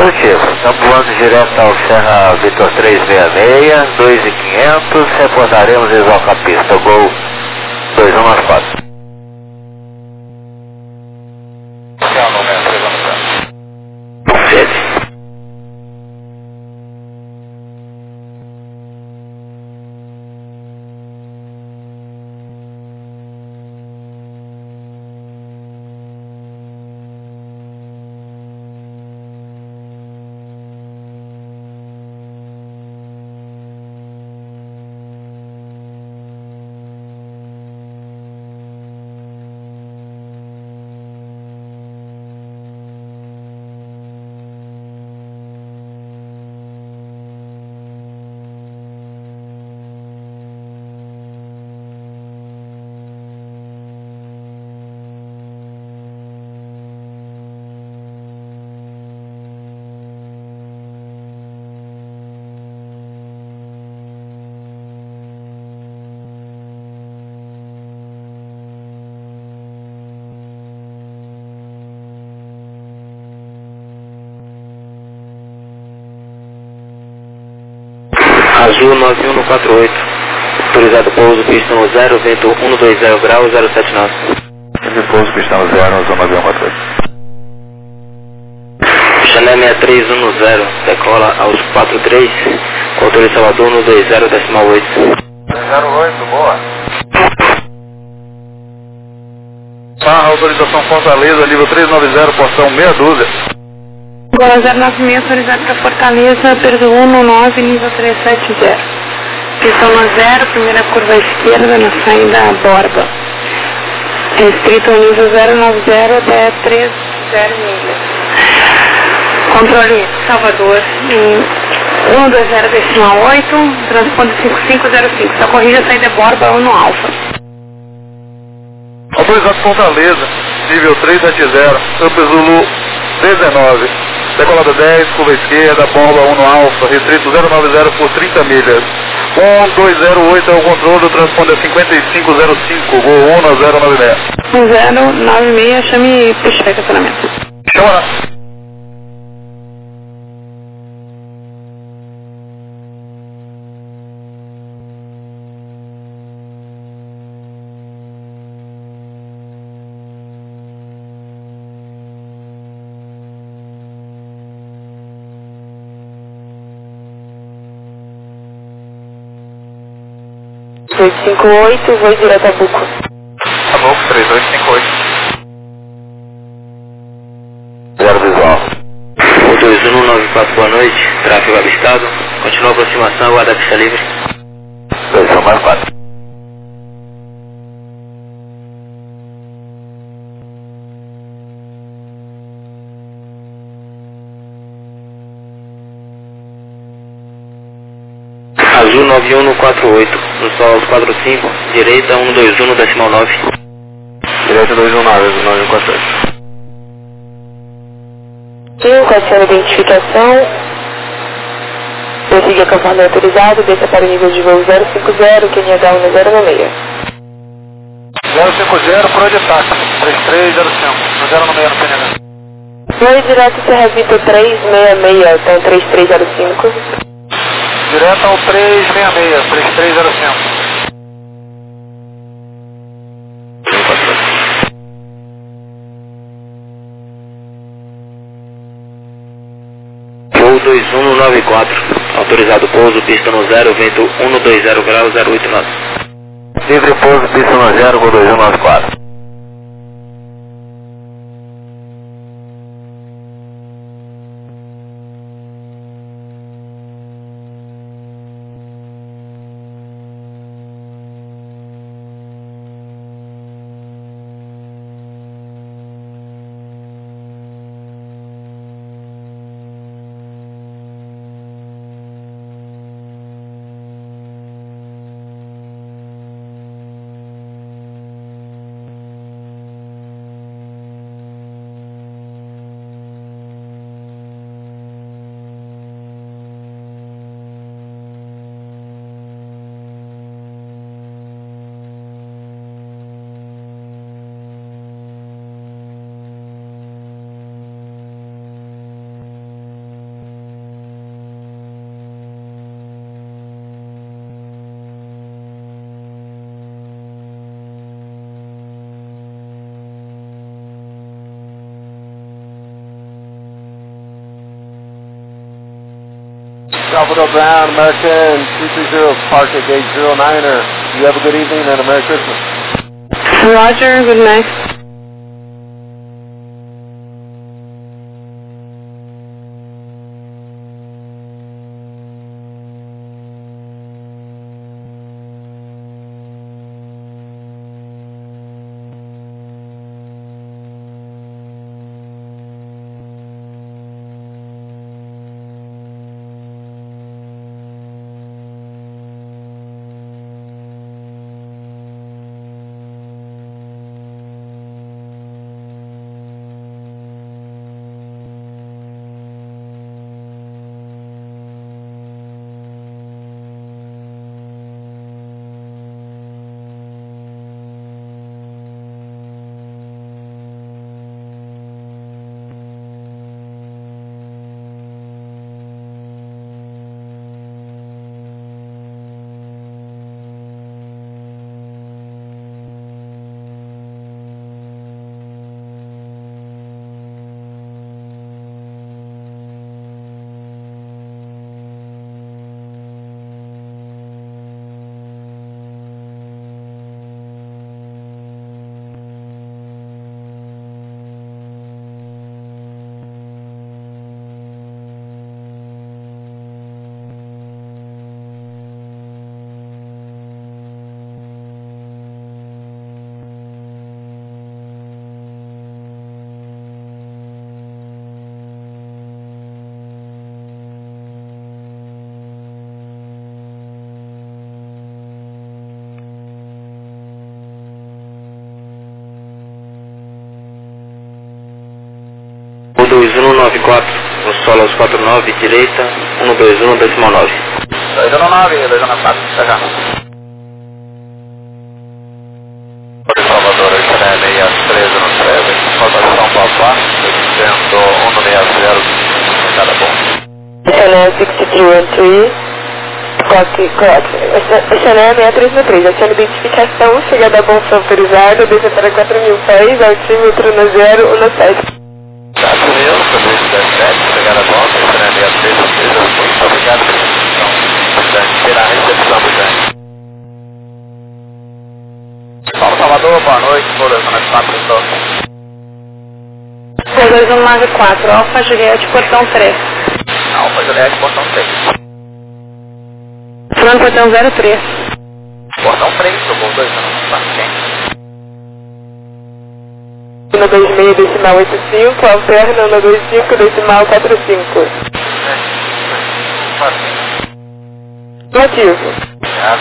Positivo. Estamos voando direto ao Serra Vitor 366, 2.500, reportaremos deslocar a pista. Gol 2194. Azul 9148, autorizado pouso pista no 0, vento 120 graus 079. Pouso pista no 0, Azul 9148. Chané 6310, decola aos 43, controle Salvador no 20 decimal 8. 08, boa. Autorização Fortaleza, nível 390, porção meia dúzia. Agora 096 autorizado para Fortaleza, perdo 19, nível 370. Pistão no 0, primeira curva à esquerda na saída Borba. Restrito ao nível 090 até 30 milhas. Controle Salvador em 120 decimal 8, transponder 5505. Sua corrida saída Borba 1 no Alfa. Autorizado Fortaleza, nível 370, Campo Zulu 19. Decolada 10, curva esquerda, bomba 1 no Alfa, restrito 090 por 30 milhas. 1208 é o controle do transponder 5505, gol 1 na 096. 096, chame puxa estacionamento. Chama. Dois 58, vou direto a Buco. Tá bom, 3258. Zero visual. 2194, boa noite, tráfego avistado, continua a aproximação, aguarda a pista livre. 2194. Azul 9148, no sol aos 45, direita 121 decimal 9. Direito 219, Azul 9148. Com a sua identificação, prossiga com a comando autorizado, desça para o nível de voo 050, QNH 1096. 050, por onde ataque? 3305, no 096 no PNH. Voo direto Serra Vitor 366, então 3305. Direto ao 366, 3305. Voo 2194, autorizado pouso, pista no 0, vento 120 graus 089. Livre pouso, pista no 0, gol 2194. Salvador Brown, American 230, park at gate 09er. You have a good evening and a Merry Christmas. Roger, good night. O 2194, o solo aos 49, direita, 121, decimal 9. 219, 214, tá já. Salvador, XNE 6313, rotação Papá, 160, cada bom. XNE 6313, correct. XNE 6313, aciona identificação, chegada a bolsa autorizada, desce para 4.000 pés, altímetro no 017. Tá, meu, sobre 17, chegada a volta, XNE 6313, muito obrigado pela recepção. Pela recepção, Butante. Salvador, boa noite, por zona 4, pessoal. 2194, Alfa Juliette, portão 3. Alfa Juliette, portão 3. Fernando, portão 03. Portão 3, jogou 2, não, quem? 126, decimal 85, alterna 125, decimal 45. Motivo. Obrigado.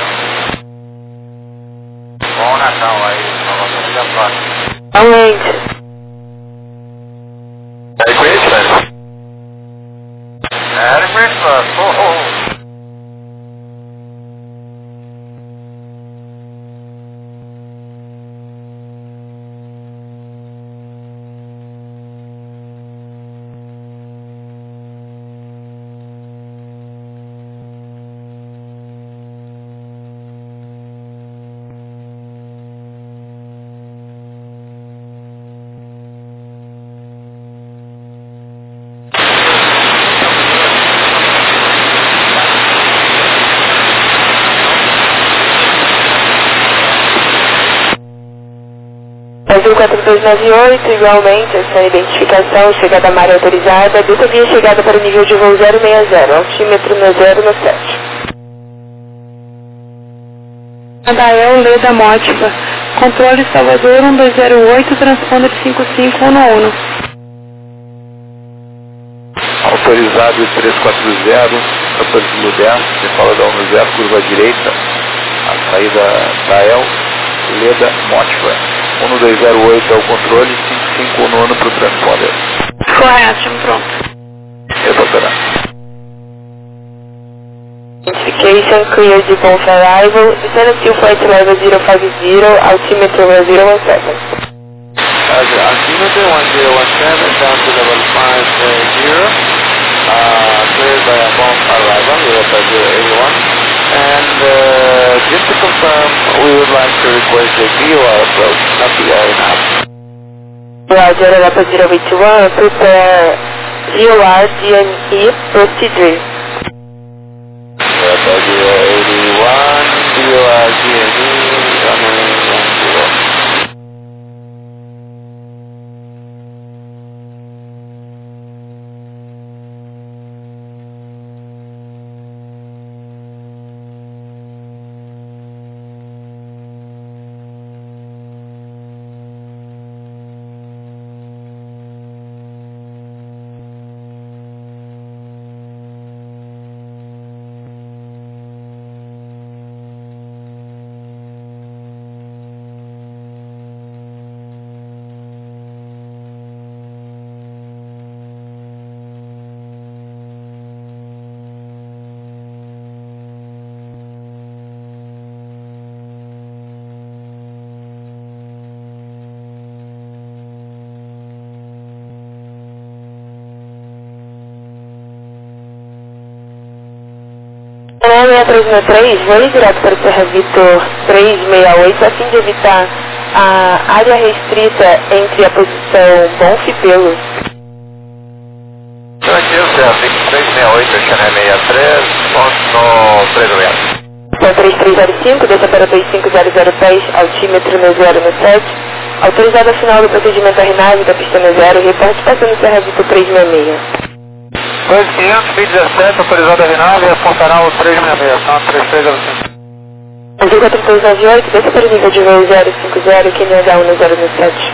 Bom Natal aí, Salvador, até a próxima. Aumente. Merry Christmas. Merry Christmas. Oh, oh. Brasil 4298, igualmente, essa identificação, chegada à área autorizada, dessa via chegada para o nível de voo 060, altímetro no 017. Adael Leda Mótica, controle Salvador 1208, transponder 5511. Autorizado 340, Campo de 10, você fala da 10, curva direita, a saída da El, Leda Mótica. 1208 é o controle, 5519 para o transponder. Correto, pronto. Retornar. Identification clear de both arrival, descend to flight level 050, altimeter 017. Altimeter 1017 down to level 50, cleared by a bomb arrival, Europa 081. And just to confirm, we would like to request a VOR approach, not VOR now. Roger, Europa 081, prepare VOR GNE procedure. 6363, voe direto para o Serra Vitor 368 a fim de evitar a área restrita entre a posição Bonf e Pelo. Aqui o Serra Vitor 368, Chanel 63, ponto no 3 Então 3305, desça para 25000 pés, altímetro no 017. Autorizado a final do procedimento RNAV da pista no 0, reporte passando Serra Vitor 366. 2500, 2017, autorizado a RNAV e apontará o 366, tá? 3305. Azul 4298, desça para o nível de voo 050, QNH1 no 017.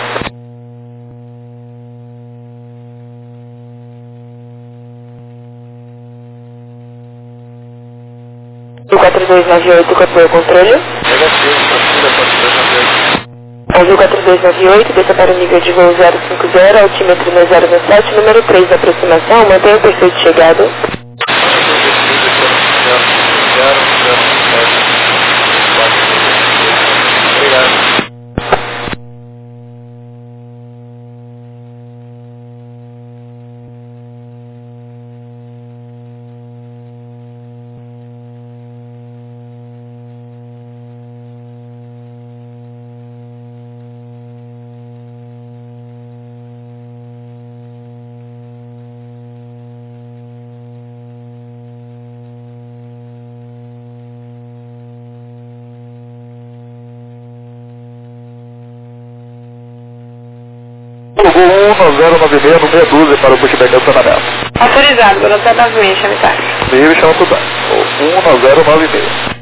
Azul 4298, copiou o controle. Negativo, procura 4298. Azul 4298, desça para o nível de voo 050, altímetro no 017, número 3 da aproximação, mantenha o perfeito chegado. Obrigado. Voo 1096 no meia dúzia para o pushback de acionamento. Autorizado, velocidade 9,5, chame táxi. Livre, chama tudo bem. 1096.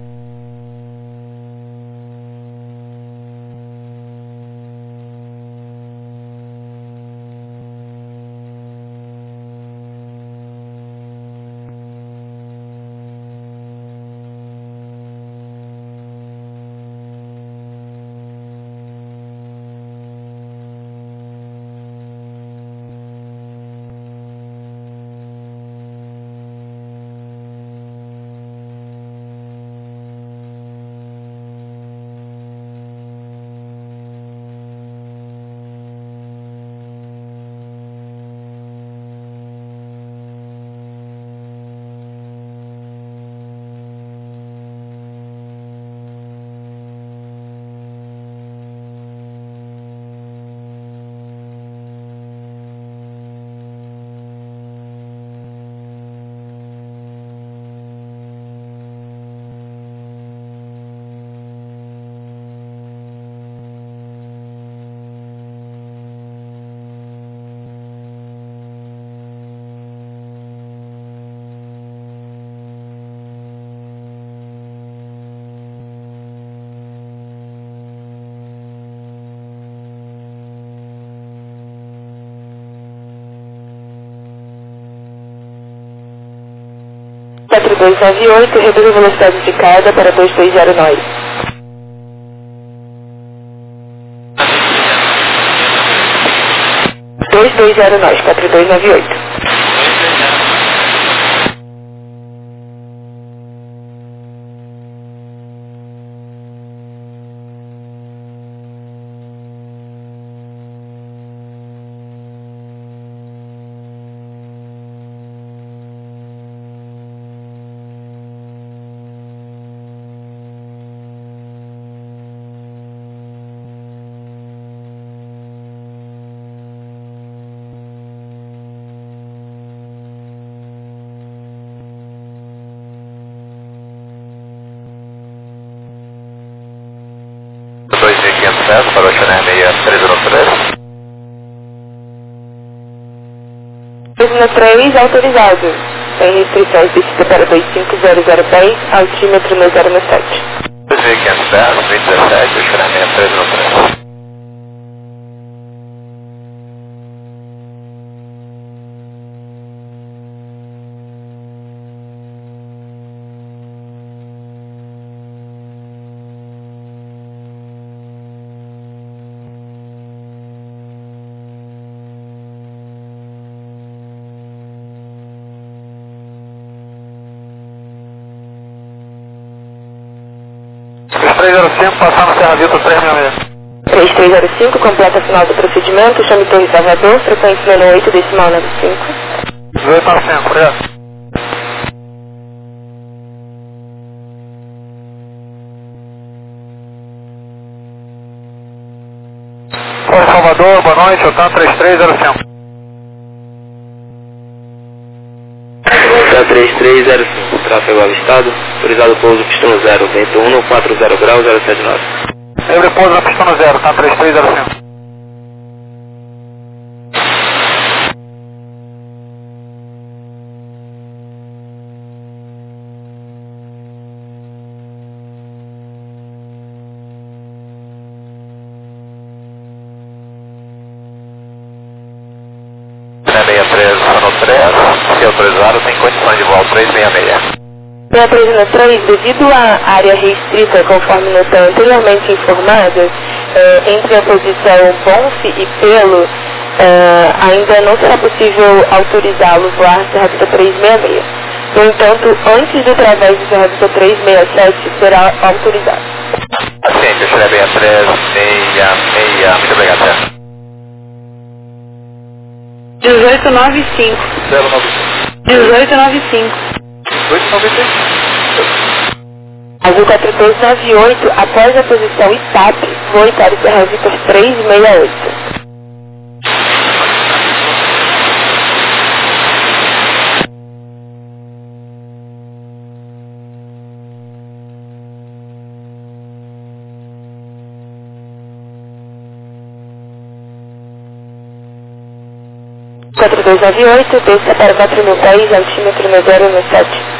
Quatro 298, reduz a velocidade de carga para 2209. Dois 209, 4298. Para o Chanel 6303. 3 autorizado. Sem restrições, descida para 25000 pés, altímetro no 017. 2510, 2017, o Chanel 6303. Os 305 passar no Serra Vitor 366. 3305, completa a final do procedimento, chame Torre Salvador, frequência 08, decimal 95. 1895, obrigado. Salvador, boa noite, OTAN 3305. OTAN 3305, tráfego avistado, autorizado pouso pistão 0, vento 140 graus 079. Livre pouso na pistão 0, OTAN 3305. Se autorizado, tem condições de voo 366. Pela 363, devido à área restrita, conforme nota anteriormente informada, entre a posição Bonf e Pelo, ainda não será possível autorizá-lo voar Serra Vista 366. No entanto, antes do través de Serra Vista 367, será autorizado. Paciente, Xerebia 366, muito obrigado, senhor. 1895. 1895. 1895. Azul 4298, após a posição ITAP, voe para o Serra Vista 368. Azul 4298, desça para 4010, altímetro no 017.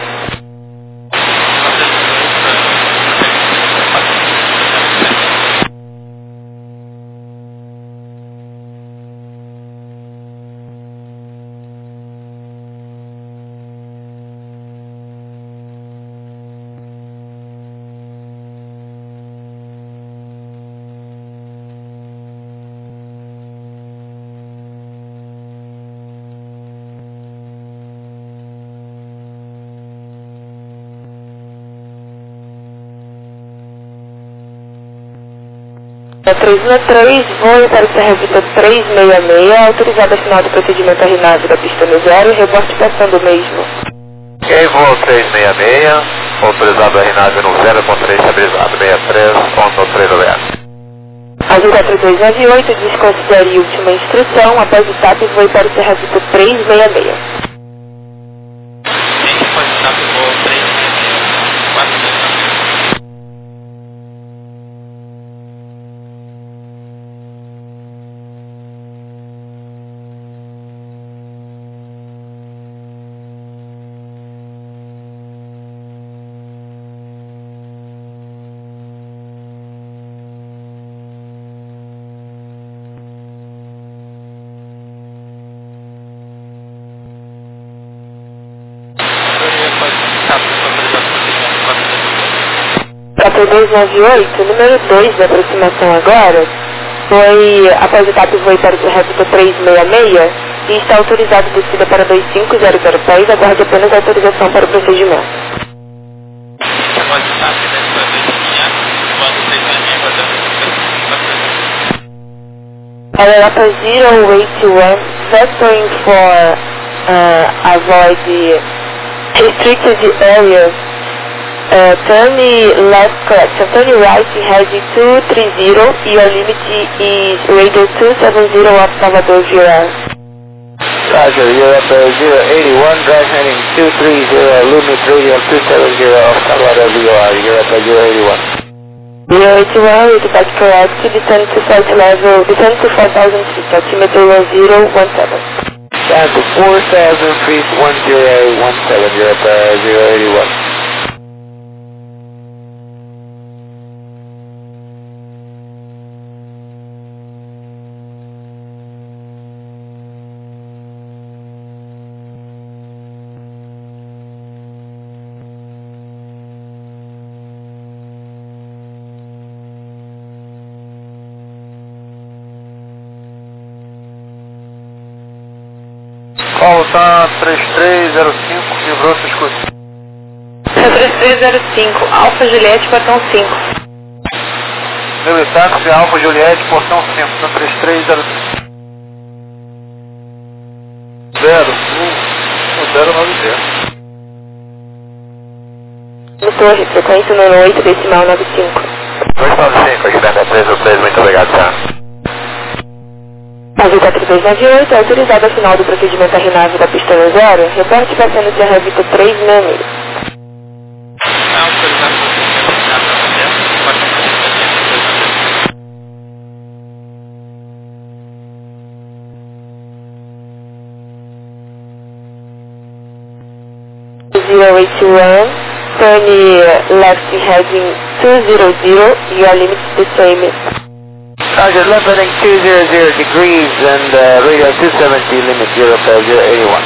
A 313, voe para o Serra Vista 366, autorizado a final do procedimento RNAV da pista no 0 e reporte passando o mesmo. Ok, voo 366, autorizado a RNAV no 0.3 estabilizado, 63.390. Azul 4298, desconsidere última instrução, após o TAP, voe para o Serra Vista 366. Para 298, número 2 da aproximação agora, foi após o TAP voe para o Serra Vista 366 e está autorizado descida para 250 pés, aguarde apenas a autorização para o procedimento. Europa 081, vectoring for avoid the restricted areas. Turn left correction, turn right, heading 230, your limit is radio 270 off Salvador VR. Roger, Europe 081, drive heading 230, limit radio 270 off Salvador VR, Europe 081. 081, with back correct, descend to flight level, descend to 4,000 feet, altimeter 1017. Down to 4,000 feet, 1017, Europe 081. OTAN 3305, livrou seu escudo. 3305, Alfa Juliette, portão 5. Meu táxi, Alfa Juliette, portão 5, OTAN 3305. 090. Torre, frequência número 8, decimal 95. 295, aqui dentro da 303, muito obrigado, senhor. Azul 4298, autorizado ao final do procedimento RNAV da pista 0, reporte passando Serra Vitor 366. Autorizado o procedimento RNAV da pista 0, reporte passando Serra Vitor 081, turn left heading 200, your limit is the same. Roger, left heading 200 degrees and radar 270, limit Europe 081.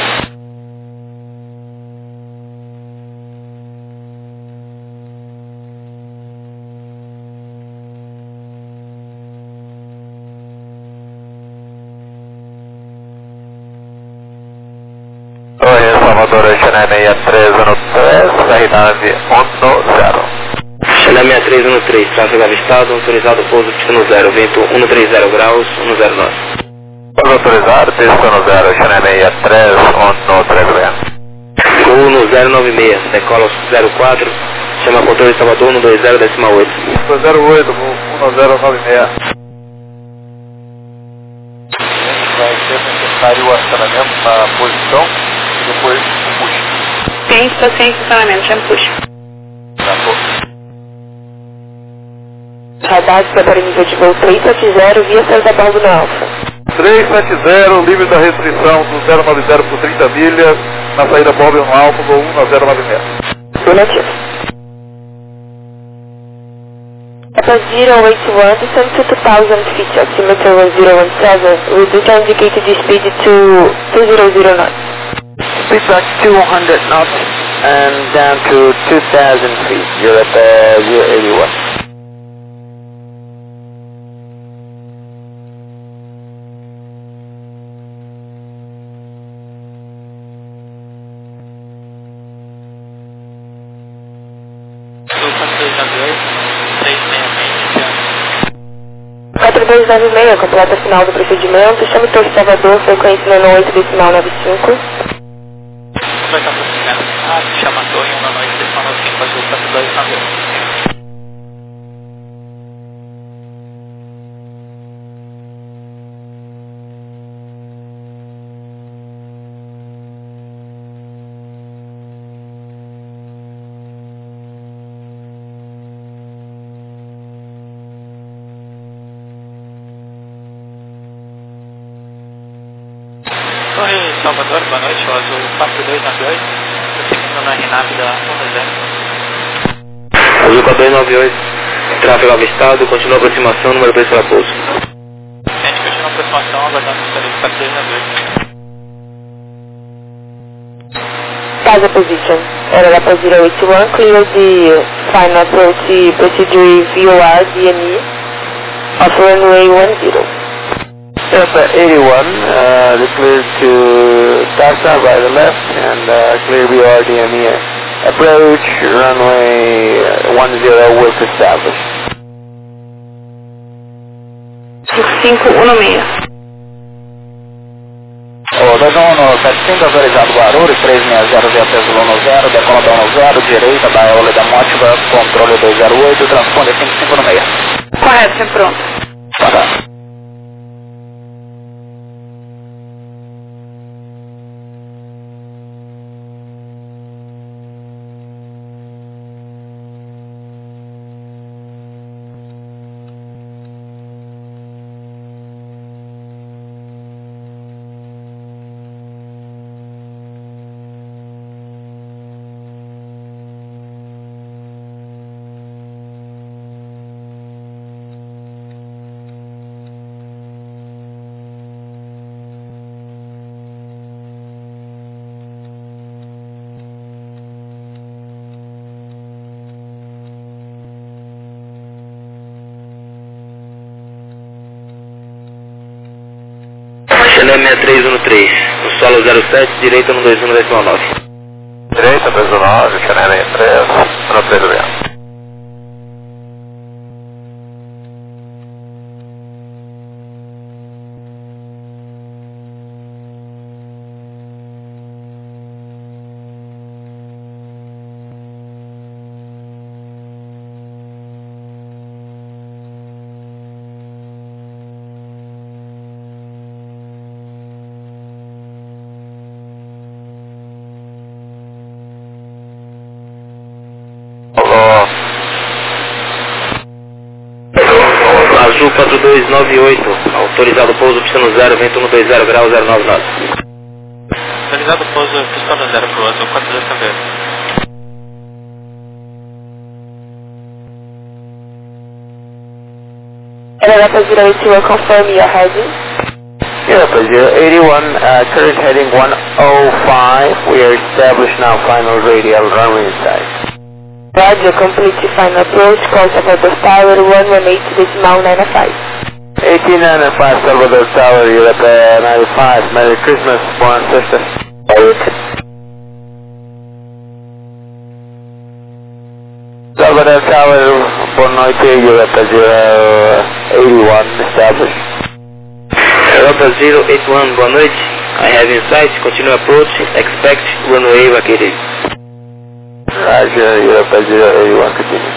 Oi, Salvador, China 6313, RNAV 10. China 6313, tráfego avistado, autorizado pouso pista no 0, vento 130 graus, 109. Pouso autorizado, pista no 0, China 6313. Gol no 096, decola 04, chama controle de Salvador 120 decimal 8. 208, 1096. Vai ser necessário o acionamento na posição e depois o push. Tem estação em funcionamento, já puxa. Radar para nível de voo 370 via Santa Borgo no Alfa. 370, limite da restrição do 090 por 30 milhas, na saída Borgo no Alfa, voo 1096. Negativo. Papa 081, descend to 2000 feet, altimeter 1017, reduce indicated speed to 200 knots. Speed back 200 knots and down to 2000 feet, Europe 081. Sul 4298, 366, 4296, completa final do procedimento, chame Torre Salvador, frequência no 8 decimal 95. vai estar aproximando, chama a torre 198 decimal 95, Azul 4298. Torre Salvador, boa noite, o Azul 4298, seguindo na RNAV da 120. Azul 4298, tráfego avistado, continua a aproximação, número 2 para pouso. Gente, continua a aproximação, aguardando o número 4298. Casa position. Era para 081, clear the final approach procedure VOR DME of runway 10. Delta 81, declared to Tasa by the left and clear BR DME. Approach runway 10 with established. 5516. O 2175 autorizado Guarulhos, 360 via Pesulo no 0, decola no 0, direita da Eole da Mótiva, controle 208, transponder 5516. Correto, sempre pronto. Fantástico. Chile 6313, no solo 07, direita no 21 decimal 9. Direita 219, Chile 63, no 3 24298, autorizado pouso, pista no 0, vento 120 grau, 09 knots. Autorizado pouso, pista no 0 pro azul, 42 também. Europa 08, will confirm your heading. Europa 081, current heading 105. We are established now, final radial runway inside. Roger, complete final approach, call Salvador Tower, 118.95. 1895 Salvador Tower, Europa 95. Merry Christmas, born sister. Salvador Tower, boa noite, Europa 081, established. Europa 081, boa noite. I have insight, continue approach, expect runway vacated. Roger, Europa 081, continue.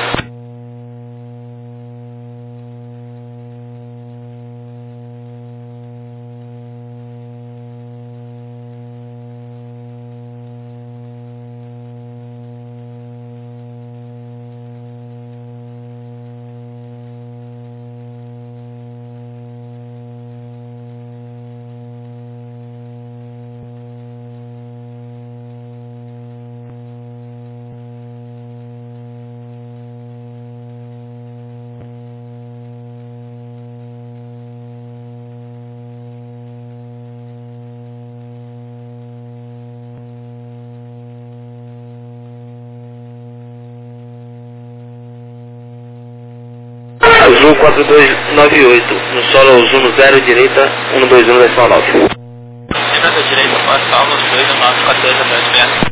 Azul 4298, no solo azul no 0, direita 121,9. Direita, direita, passa alvos 219, 14 atrás, vento.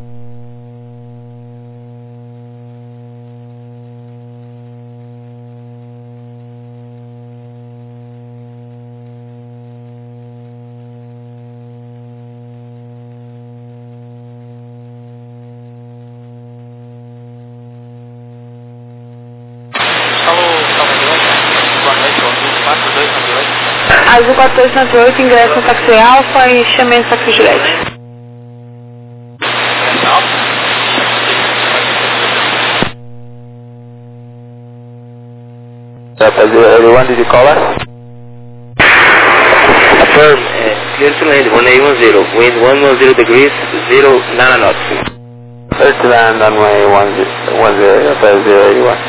Azul 1498, ingresso no táxi Alfa e chamei no táxi Juliette. Everyone, did you call us? Affirm, clear to land, 1810, wind 110 degrees, 09 knots. Clear to land, runway 10, 081.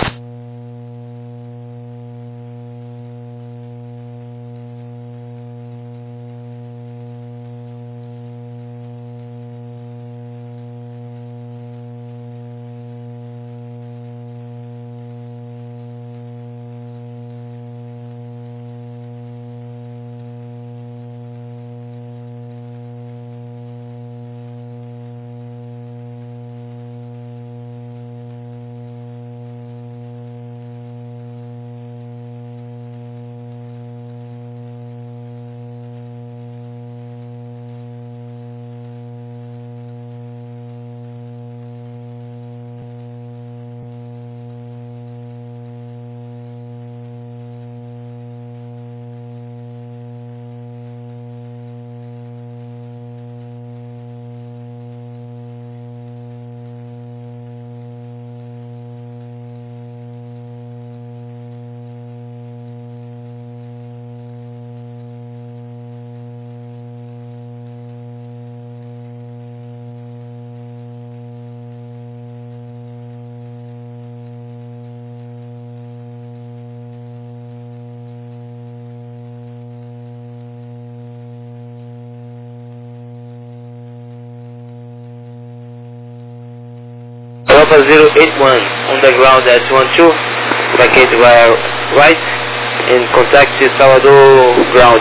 Alpha 081, on the ground at 12, vacate via right, and contact Salvador ground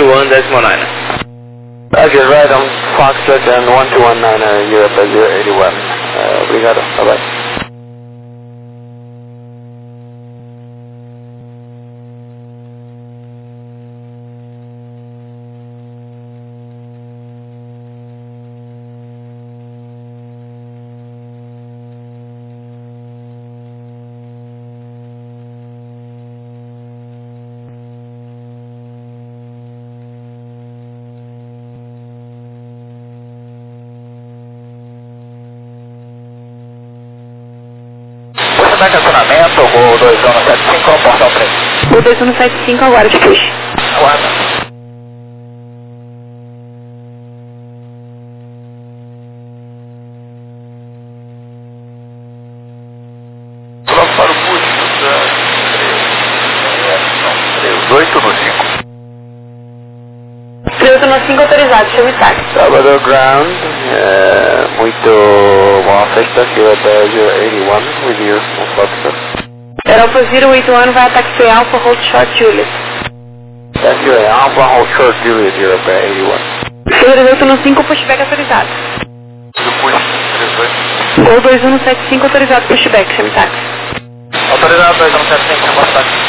121.9. Roger, right on Foxtrot and 1219, Europa 081. Obrigado, bye-bye. Estacionamento, Gol 2175, portão 3. O 2175 agora de push. Aguarda. Coloca para o push, 38 no 5. 3895 autorizado, chama o táxi. Salvador Ground, muito bom festa, Silver 081, with you, Europa 081 vai taxi Alpha Hold Short Juliet. That's your Alpha Hold Short Juliet, Europa 81. Silver 815 pushback autorizado. Do push, 38. Gol 2175 autorizado pushback, chama o táxi. Autorizado 2175, chama o táxi.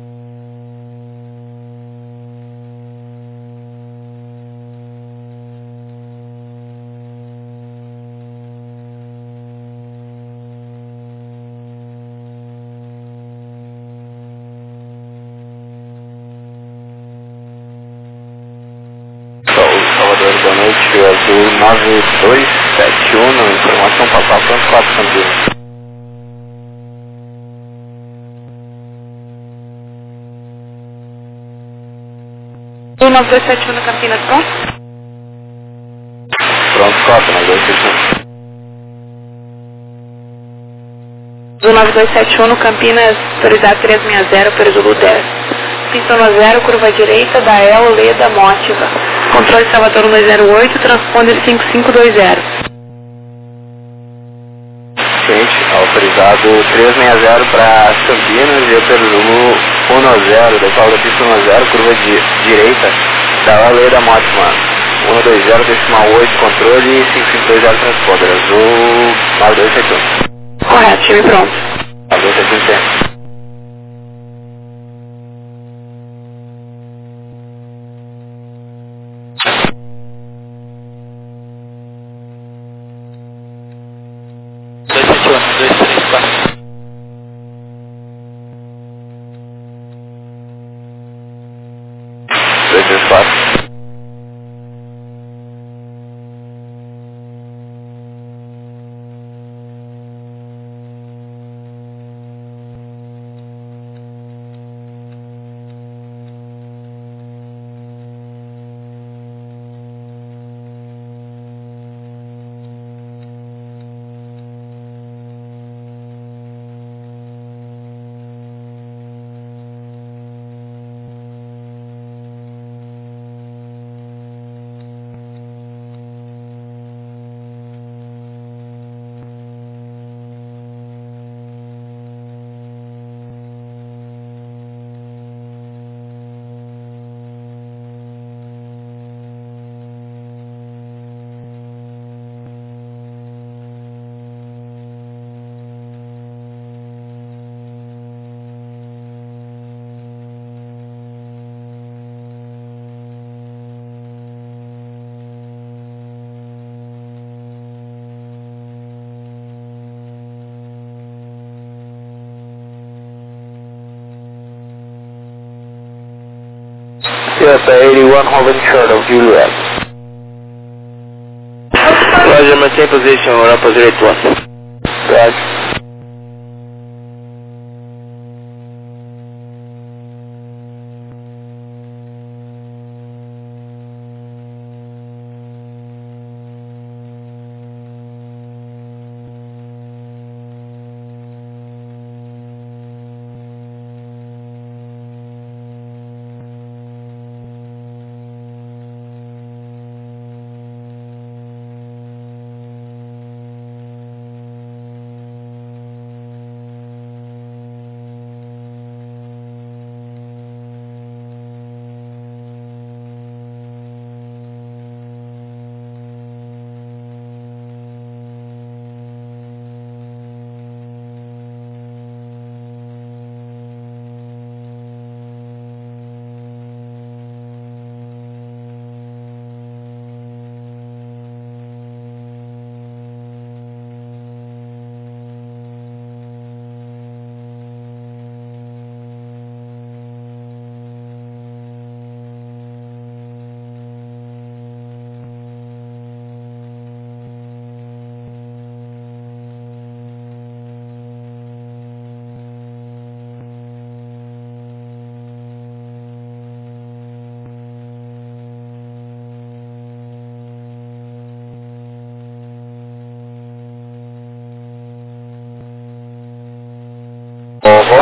Salvador, boa noite, azul 9271, informação para Santos 4 Campinas. O 9271 no Campinas, pronto? Pronto, 4, 9271. Do 9271 no Campinas, autorizado 360, para o Zulu 10. Pista no 0, curva direita, da El, Leda, Mótiva. Controle Salvador 208, transponder 5520. Gente, autorizado 360 para Campinas e eu pelo Zulu 10, decola da pista 10, curva direita, da Aleda Mótima, 120,8, controle 5520 transponder, azul 9271. Correto, time pronto. 9271 tempo. Delta 81 holding short of Juliet. Roger, maintain position, Europa 081. Roger.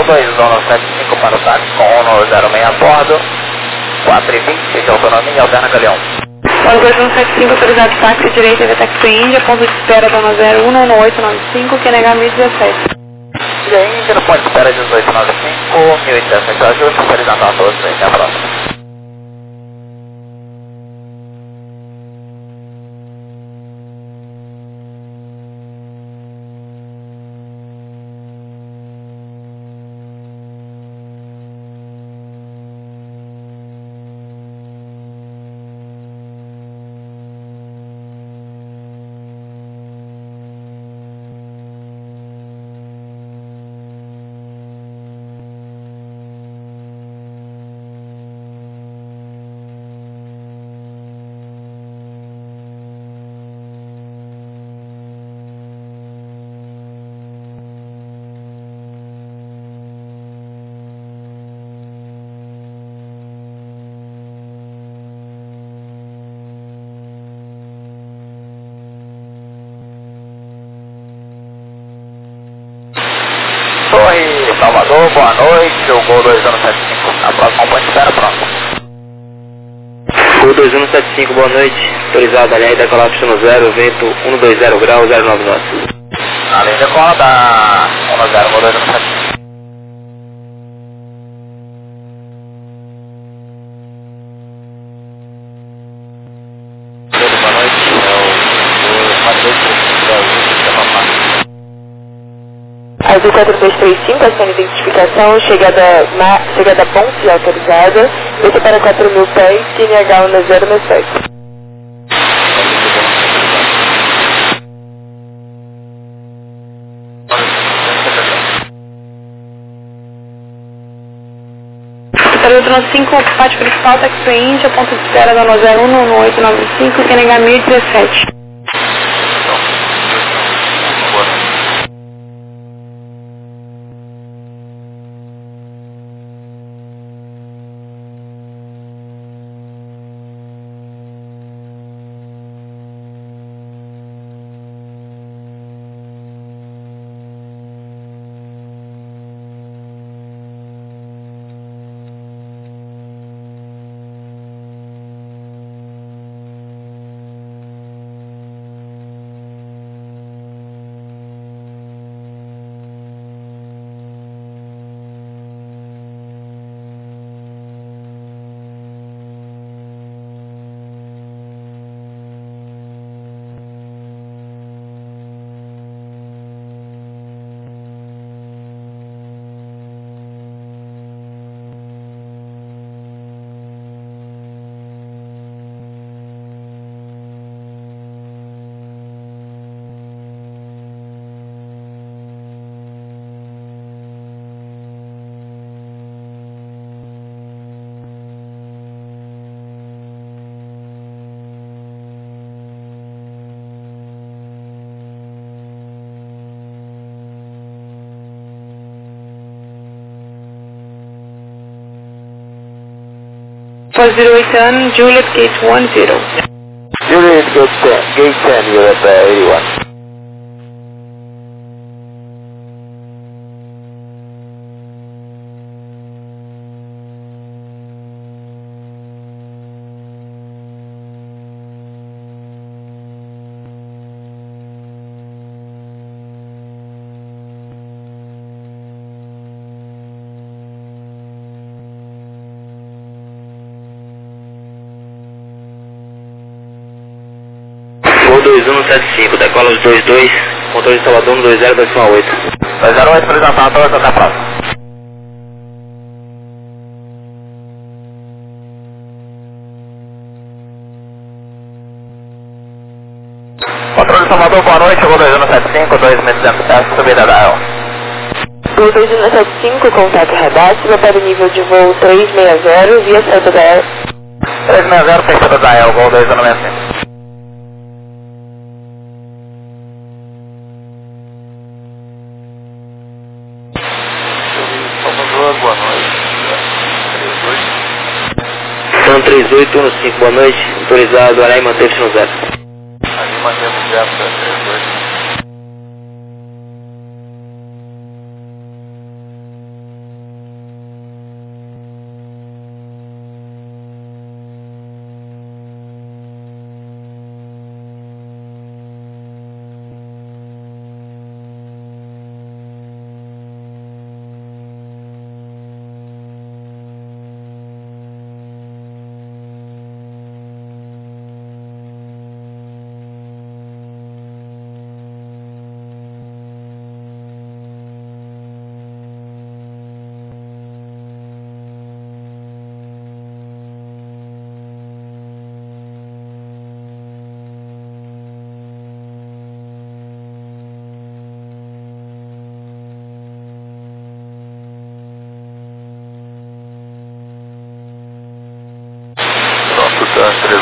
2, zona 75 para o táxi com 106 a bordo, 4h20 de autonomia, alterna Galeão. Zona 2175, autorizado táxi direita e táxi Índia, ponto de espera zona 011895, QNH 1017. E aí, Índia no ponto de espera 1895, 1017 ajuste, autorização a todos, até a próxima. Torre Salvador, boa noite, o Gol 2175, a próxima ponte de espera, pronto. Gol 2175, boa noite, autorizado, aliás, decolar pistão 0, vento 120 graus, 09 knots. Além de cola da 10, Gol 2175. Boa noite, é o Matheus do Sistema Máximo. Azul 4235, ação de identificação, chegada ponte autorizada, desce para 4.000 pés, QNH 1067. Para 5, parte principal, táxi Índia, ponto de espera da 011895, QNH 1017. For 08 Juliet Gate 10. Juliet Gate 10, Europe 81. Gol 2175, decola os 22, motor de Salvador 120, 218. 208, autorização a todos, até a próxima. Controle de Salvador, boa noite, Gol 2175, 2.200, subida da El. Gol 2175, contato Radar, para o nível de voo 360, via saída da El. 360, pista da El, Gol 2195. Boa noite. 3815, boa noite, autorizado, aliás, manteve-se no 0. Ali mantemos 0 para 38.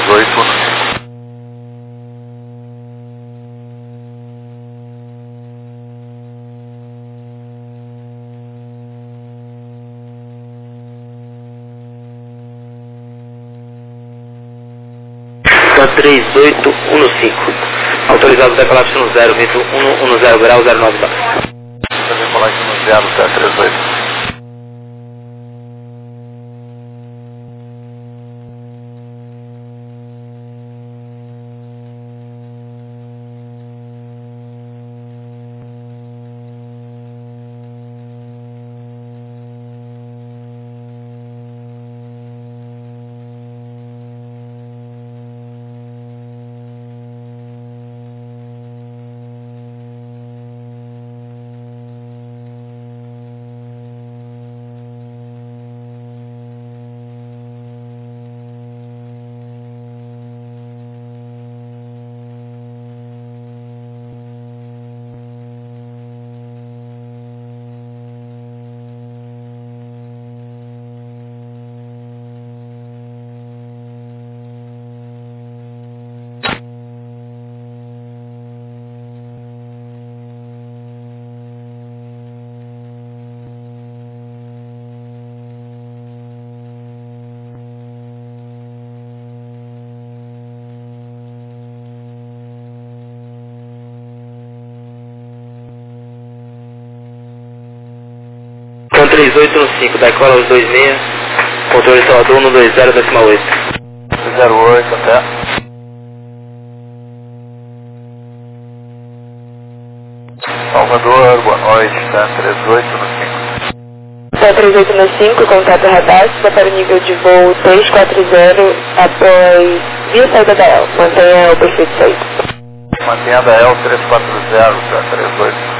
3815. Tá 3815. Autorizado decolar no 0, vento 110 grau 09 baixo. Você decolar aqui no 0, tá 38. Então 3815, decola os 26, controle Salvador 120, decimal 8. 08 até. Salvador, boa noite, tá 3815. Tá 3815, contato radar, para o nível de voo 340 após via saída da EL. Mantenha o perfil de saída. Mantenha a EL 340, tá 3815.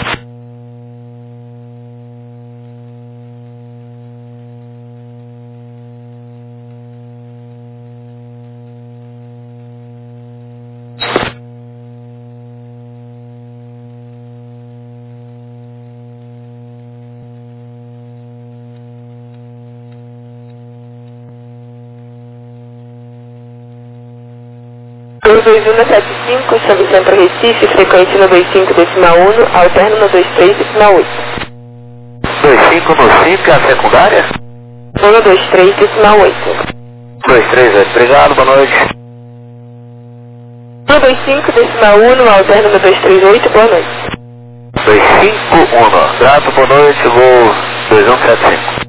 Tour 2175, chave Centro Recife, frequência no 25 decimal 1, alterno no 23 decimal 8. 25 no 5 é a secundária? 123 decimal 8. 23, obrigado, boa noite. 125 decimal 1, alterno no 238, boa noite. 251, grato, boa noite, voo 2175.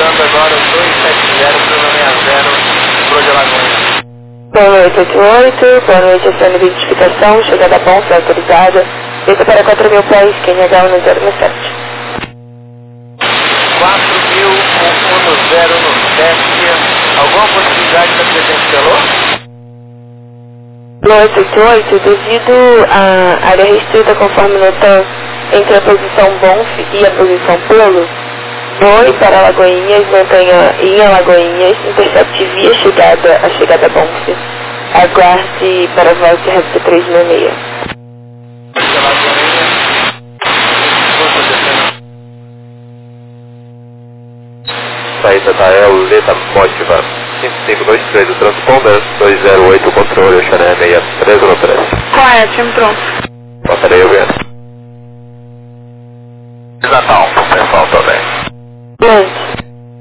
usando agora o 270 para 60, Flor de Alagoinha. Boa noite, 88. Boa noite, essa identificação. Chegada bom, foi autorizada. Feita para 4.000 pés, QNH 1017. 4.010 no teste. Alguma possibilidade da presença de alô? Boa noite, 88. Devido à área restrita conforme notamos entre a posição BONF e a posição Polo, voe para Alagoinhas, mantenha em Alagoinhas, intercepte via a chegada BONF. Aguarde para a volta resta 366. Saída da Leda Motiva 5523 do transponder 208 controle, Oxané 6313. Correto, time pronto. Passarei o vento. Natal, pessoal também. Lente.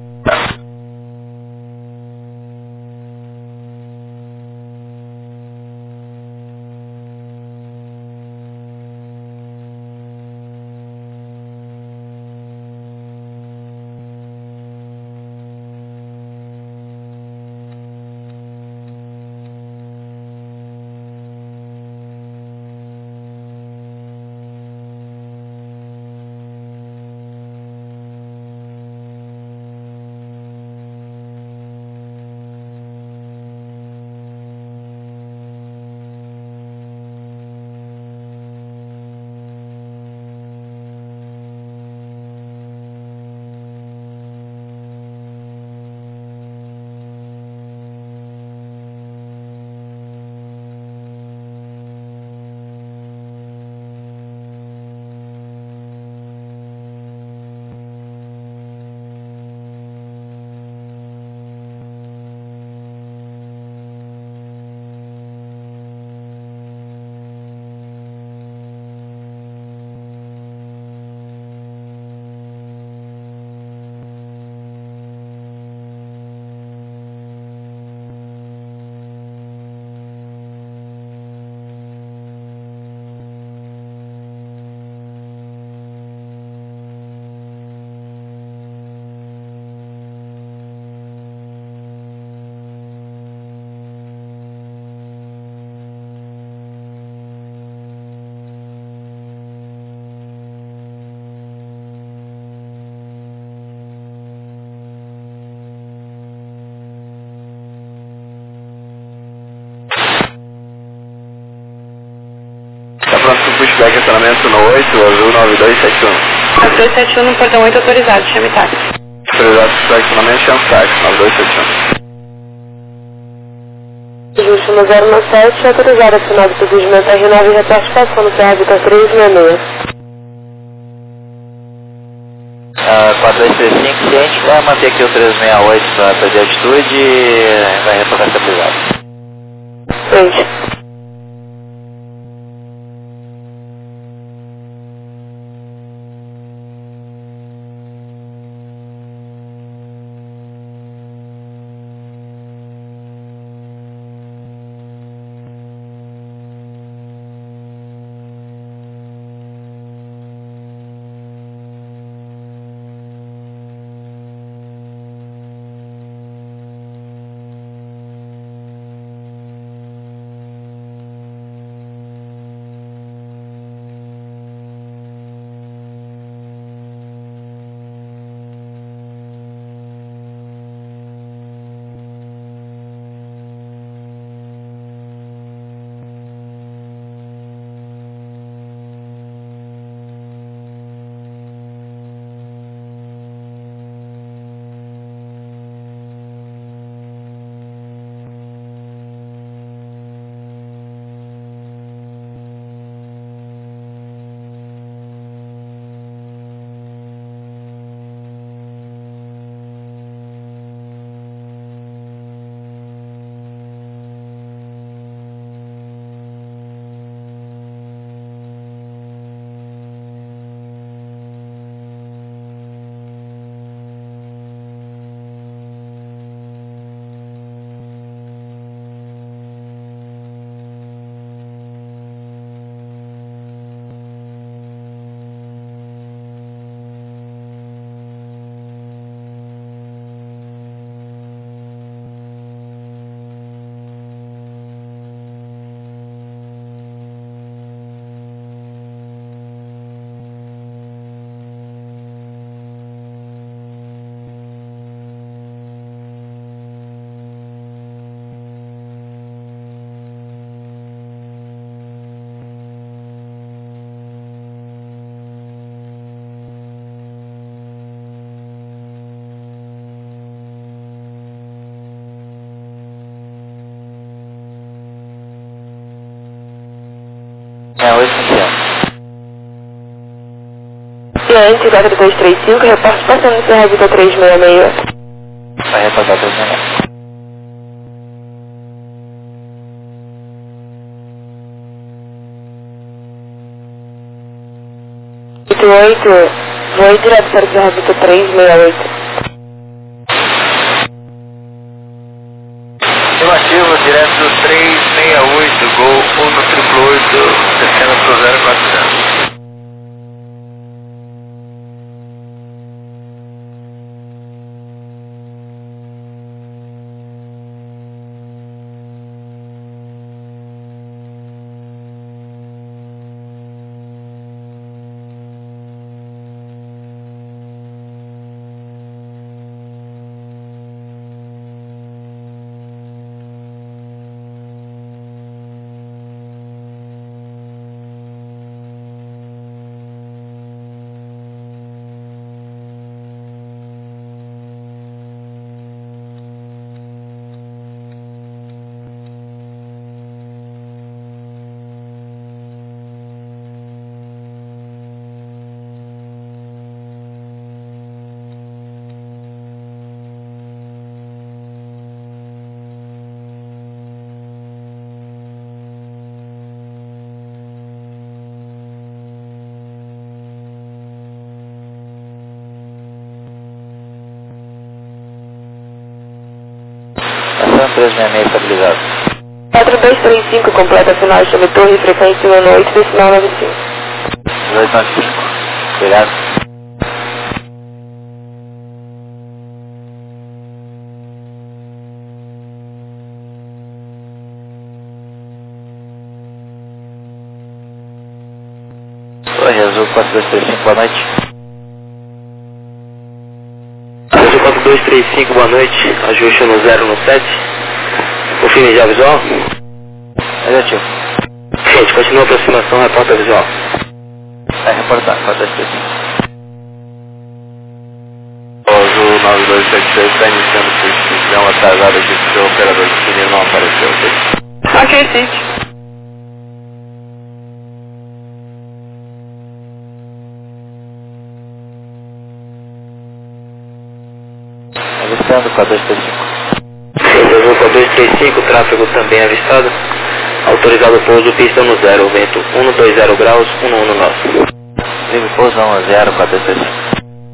Pushback acionamento no 8, azul 9271. 9271 no portão 8 autorizado, chame táxi. Autorizado pushback acionamento, chame táxi 9271. Justo no 097, autorizado assinado por Guzmão R9 e repartição no PRV 366. 4235, ciente, vai manter aqui o 368 para perder altitude e vai retornar estabilizado. Frente. Ciente, 4235, reporte passando no Serra 366. Vai reportar 366. 88, voo direto para o Serra 368. Afirmativo, direto 368, Gol 188, descendo pro 040. Ação 366 estabilizado. 4235, completa final, chame torre, frequência 118, decimal 95. 1895. Obrigado. Torre Azul 4235, boa noite. Azul 4235, boa noite. Ajuste no 017. Confirme já visual. Negativo. Gente, continua a aproximação, reporta visual. Vai reportar, 4235. Azul 9276 está iniciando o serviço. Deu uma atrasada aqui porque o operador de primeiro não apareceu, ok? Ok, sim. Avistando 4235. Azul 4235, tráfego também avistado. Autorizado o pouso, pista no 0, vento 120 graus, 119. Livre pouso 10, 4235.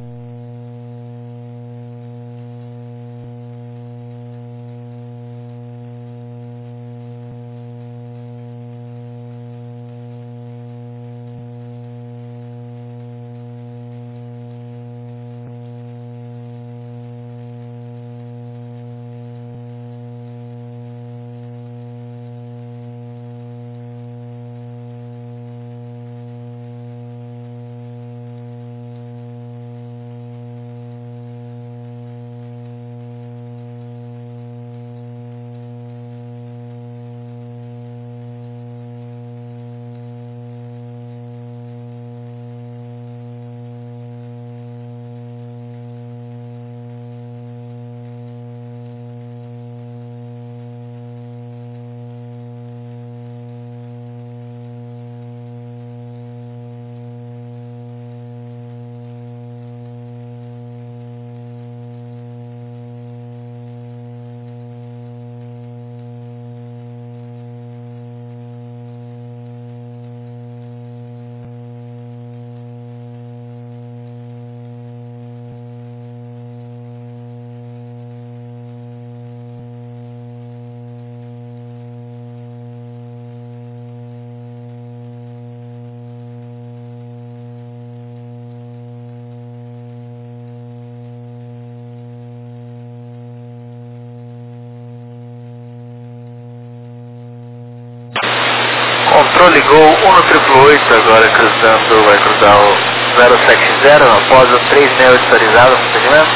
Controle Gol 188, agora cruzando, vai cruzar o 070, após o 368 atualizado, procedimento.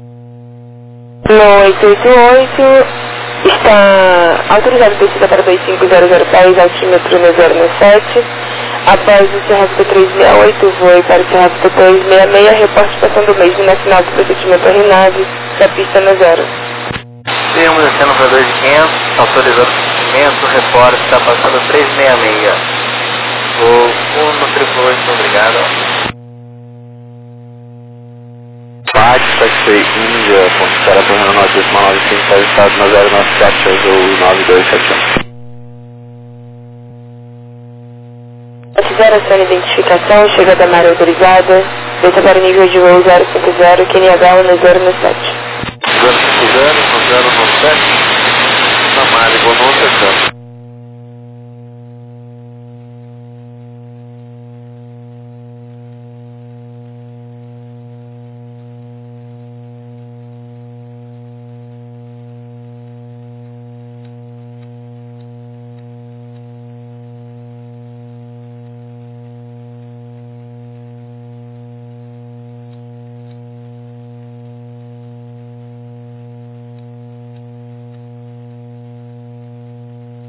No 888, está autorizado descida para 25010, altímetro no 097. Após o Serra 368, voe para o Serra 366, reporte passando o mesmo na final do procedimento RNAV, da pista no 0. Firmo descendo para 2500, autorizando o procedimento, reporte está passando 366. 888, obrigado. Taxi Índia, Serra Torreno Norte, decimal 95, faz estado na 097, Azul 9271. Ativação de identificação, chegada da área autorizada, desça para o nível de voo 050, QNH 1097. 050, 1097, Samari, Bonô, Secando.